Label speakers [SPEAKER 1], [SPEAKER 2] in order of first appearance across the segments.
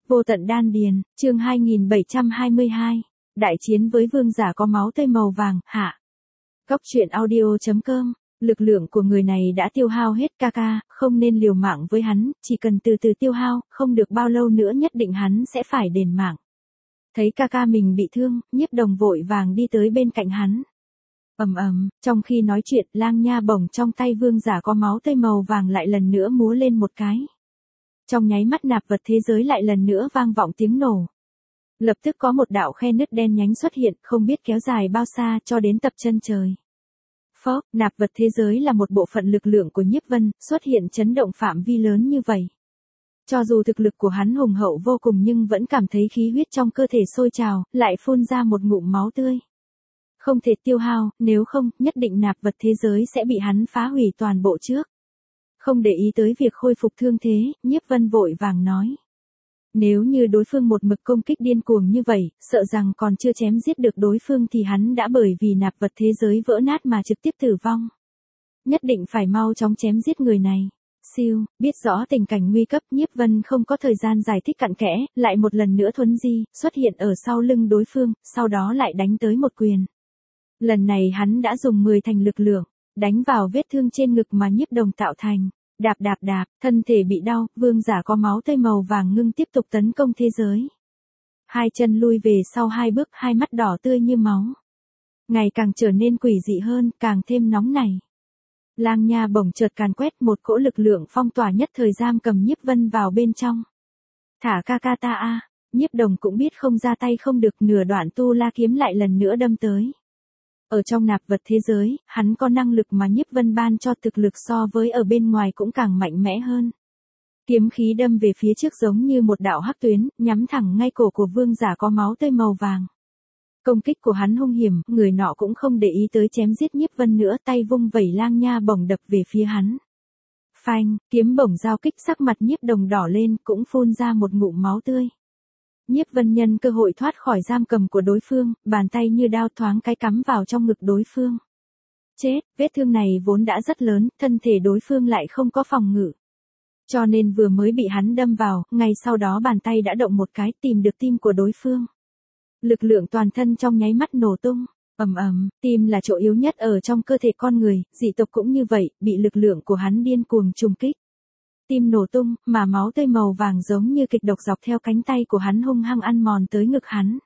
[SPEAKER 1] Vô tận đan điền, chương 2722. Đại chiến với vương giả có máu tươi màu vàng, hạ. Góc truyện audio.com. Lực lượng của người này đã tiêu hao hết Kaka, không nên liều mạng với hắn, chỉ cần từ từ tiêu hao, không được bao lâu nữa nhất định hắn sẽ phải đền mạng. Thấy Kaka mình bị thương, Nhiếp Đồng vội vàng đi tới bên cạnh hắn. Trong khi nói chuyện, lang nha bổng trong tay vương giả có máu tươi màu vàng lại lần nữa múa lên một cái. Trong nháy mắt nạp vật thế giới lại lần nữa vang vọng tiếng nổ. Lập tức có một đạo khe nứt đen nhánh xuất hiện, không biết kéo dài bao xa cho đến tập chân trời. Phốc, nạp vật thế giới là một bộ phận lực lượng của Nhiếp Vân, xuất hiện chấn động phạm vi lớn như vậy. Cho dù thực lực của hắn hùng hậu vô cùng nhưng vẫn cảm thấy khí huyết trong cơ thể sôi trào, lại phun ra một ngụm máu tươi. Không thể tiêu hao, nếu không, nhất định nạp vật thế giới sẽ bị hắn phá hủy toàn bộ trước. Không để ý tới việc khôi phục thương thế, Nhiếp Vân vội vàng nói. Nếu như đối phương một mực công kích điên cuồng như vậy, sợ rằng còn chưa chém giết được đối phương thì hắn đã bởi vì nạp vật thế giới vỡ nát mà trực tiếp tử vong. Nhất định phải mau chóng chém giết người này. Siêu, biết rõ tình cảnh nguy cấp, Nhiếp Vân không có thời gian giải thích cặn kẽ, lại một lần nữa thuấn di, xuất hiện ở sau lưng đối phương, sau đó lại đánh tới một quyền. Lần này hắn đã dùng 10 thành lực lượng, đánh vào vết thương trên ngực mà Nhiếp Đồng tạo thành. Đạp, thân thể bị đau, vương giả có máu tươi màu vàng ngưng tiếp tục tấn công thế giới. Hai chân lui về sau 2 bước, hai mắt đỏ tươi như máu. Ngày càng trở nên quỷ dị hơn, càng thêm nóng nảy. Lang nha bổng chợt càn quét, một cỗ lực lượng phong tỏa nhất thời giam cầm Nhiếp Vân vào bên trong. Thả Kaka ta a, Nhiếp Đồng cũng biết không ra tay không được, nửa đoạn tu la kiếm lại lần nữa đâm tới. Ở trong nạp vật thế giới, hắn có năng lực mà Nhiếp Vân ban cho, thực lực so với ở bên ngoài cũng càng mạnh mẽ hơn. Kiếm khí đâm về phía trước giống như một đạo hắc tuyến, nhắm thẳng ngay cổ của vương giả có máu tươi màu vàng. Công kích của hắn hung hiểm, người nọ cũng không để ý tới chém giết Nhiếp Vân nữa, tay vung vẩy lang nha bổng đập về phía hắn. Phanh, kiếm bổng giao kích, sắc mặt Nhiếp Đồng đỏ lên, cũng phun ra một ngụm máu tươi. Nhiếp Vân nhân cơ hội thoát khỏi giam cầm của đối phương, bàn tay như đao thoáng cái cắm vào trong ngực đối phương. Chết, vết thương này vốn đã rất lớn, thân thể đối phương lại không có phòng ngự. Cho nên vừa mới bị hắn đâm vào, ngay sau đó bàn tay đã động một cái, tìm được tim của đối phương. Lực lượng toàn thân trong nháy mắt nổ tung. Tim là chỗ yếu nhất ở trong cơ thể con người, dị tộc cũng như vậy, bị lực lượng của hắn điên cuồng trùng kích. Tim nổ tung, mà máu tươi màu vàng giống như kịch độc dọc theo cánh tay của hắn hung hăng ăn mòn tới ngực hắn.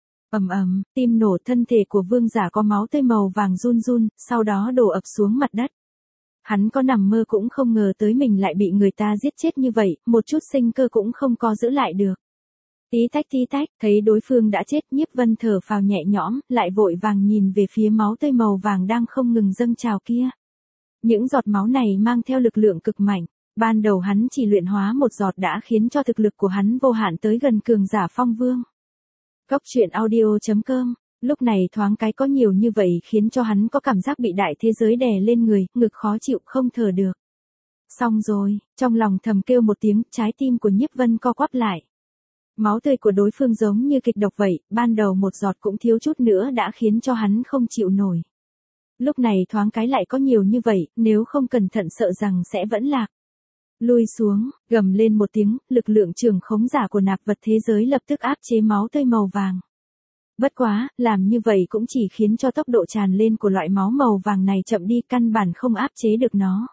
[SPEAKER 1] Tim nổ, thân thể của vương giả có máu tươi màu vàng run run, sau đó đổ ập xuống mặt đất. Hắn có nằm mơ cũng không ngờ tới mình lại bị người ta giết chết như vậy, một chút sinh cơ cũng không có giữ lại được. Tí tách, thấy đối phương đã chết, Nhiếp Vân thở phào nhẹ nhõm, lại vội vàng nhìn về phía máu tươi màu vàng đang không ngừng dâng trào kia. Những giọt máu này mang theo lực lượng cực mạnh. Ban đầu hắn chỉ luyện hóa một giọt đã khiến cho thực lực của hắn vô hạn tới gần cường giả phong vương. Góc truyện audio.com. Lúc này thoáng cái có nhiều như vậy khiến cho hắn có cảm giác bị đại thế giới đè lên người, ngực khó chịu không thở được. Xong rồi, trong lòng thầm kêu một tiếng, trái tim của Nhiếp Vân co quắp lại. Máu tươi của đối phương giống như kịch độc vậy, ban đầu một giọt cũng thiếu chút nữa đã khiến cho hắn không chịu nổi. Lúc này thoáng cái lại có nhiều như vậy, nếu không cẩn thận sợ rằng sẽ vẫn lạc. Lui xuống, gầm lên một tiếng, lực lượng trường khống giả của nạp vật thế giới lập tức áp chế máu tươi màu vàng. Bất quá, làm như vậy cũng chỉ khiến cho tốc độ tràn lên của loại máu màu vàng này chậm đi, căn bản không áp chế được nó.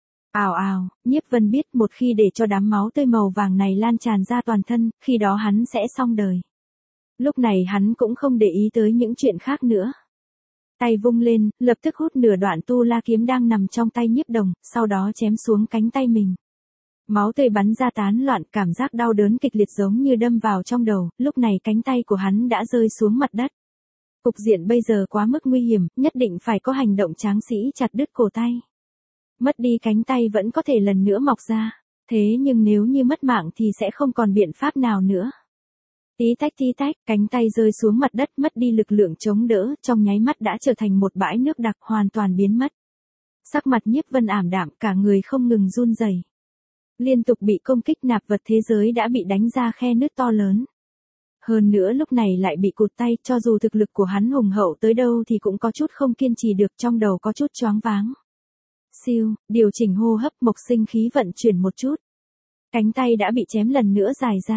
[SPEAKER 1] Ào, Nhiếp Vân biết một khi để cho đám máu tươi màu vàng này lan tràn ra toàn thân, khi đó hắn sẽ xong đời. Lúc này hắn cũng không để ý tới những chuyện khác nữa. Tay vung lên, lập tức hút nửa đoạn tu la kiếm đang nằm trong tay Nhiếp Đồng, sau đó chém xuống cánh tay mình. Máu tươi bắn ra tán loạn, cảm giác đau đớn kịch liệt giống như đâm vào trong đầu, lúc này cánh tay của hắn đã rơi xuống mặt đất. Cục diện bây giờ quá mức nguy hiểm, nhất định phải có hành động tráng sĩ chặt đứt cổ tay. Mất đi cánh tay vẫn có thể lần nữa mọc ra, thế nhưng nếu như mất mạng thì sẽ không còn biện pháp nào nữa. Tí tách, cánh tay rơi xuống mặt đất, mất đi lực lượng chống đỡ, trong nháy mắt đã trở thành một bãi nước đặc, hoàn toàn biến mất. Sắc mặt Nhiếp Vân ảm đạm, cả người không ngừng run rẩy. Liên tục bị công kích, nạp vật thế giới đã bị đánh ra khe nứt to lớn. Hơn nữa lúc này lại bị cụt tay, cho dù thực lực của hắn hùng hậu tới đâu thì cũng có chút không kiên trì được, trong đầu có chút choáng váng. Siêu, điều chỉnh hô hấp, mộc sinh khí vận chuyển một chút. Cánh tay đã bị chém lần nữa dài ra.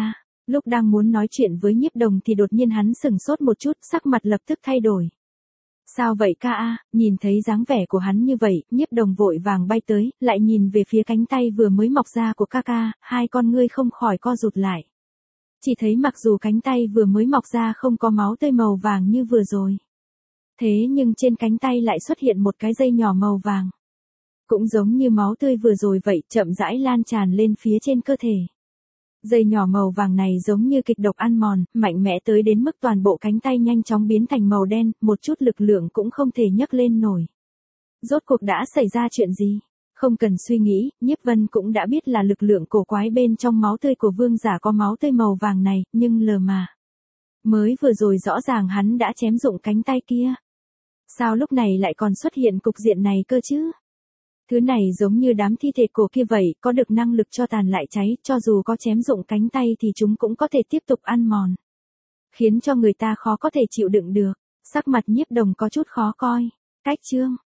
[SPEAKER 1] Lúc đang muốn nói chuyện với Nhiếp Đồng thì đột nhiên hắn sừng sốt một chút, sắc mặt lập tức thay đổi. Sao vậy ca a? Nhìn thấy dáng vẻ của hắn như vậy, Nhiếp Đồng vội vàng bay tới, lại nhìn về phía cánh tay vừa mới mọc ra của ca ca, hai con ngươi không khỏi co rụt lại. Chỉ thấy mặc dù cánh tay vừa mới mọc ra không có máu tươi màu vàng như vừa rồi. Thế nhưng trên cánh tay lại xuất hiện một cái dây nhỏ màu vàng. Cũng giống như máu tươi vừa rồi vậy, chậm rãi lan tràn lên phía trên cơ thể. Dây nhỏ màu vàng này giống như kịch độc ăn mòn, mạnh mẽ tới đến mức toàn bộ cánh tay nhanh chóng biến thành màu đen, một chút lực lượng cũng không thể nhấc lên nổi. Rốt cuộc đã xảy ra chuyện gì? Không cần suy nghĩ, Nhiếp Vân cũng đã biết là lực lượng cổ quái bên trong máu tươi của vương giả có máu tươi màu vàng này, nhưng lờ mà. Mới vừa rồi rõ ràng hắn đã chém dụng cánh tay kia. Sao lúc này lại còn xuất hiện cục diện này cơ chứ? Thứ này giống như đám thi thể cổ kia vậy, có được năng lực cho tàn lại cháy, cho dù có chém dụng cánh tay thì chúng cũng có thể tiếp tục ăn mòn. Khiến cho người ta khó có thể chịu đựng được, sắc mặt Nhiếp Đồng có chút khó coi. Cách chương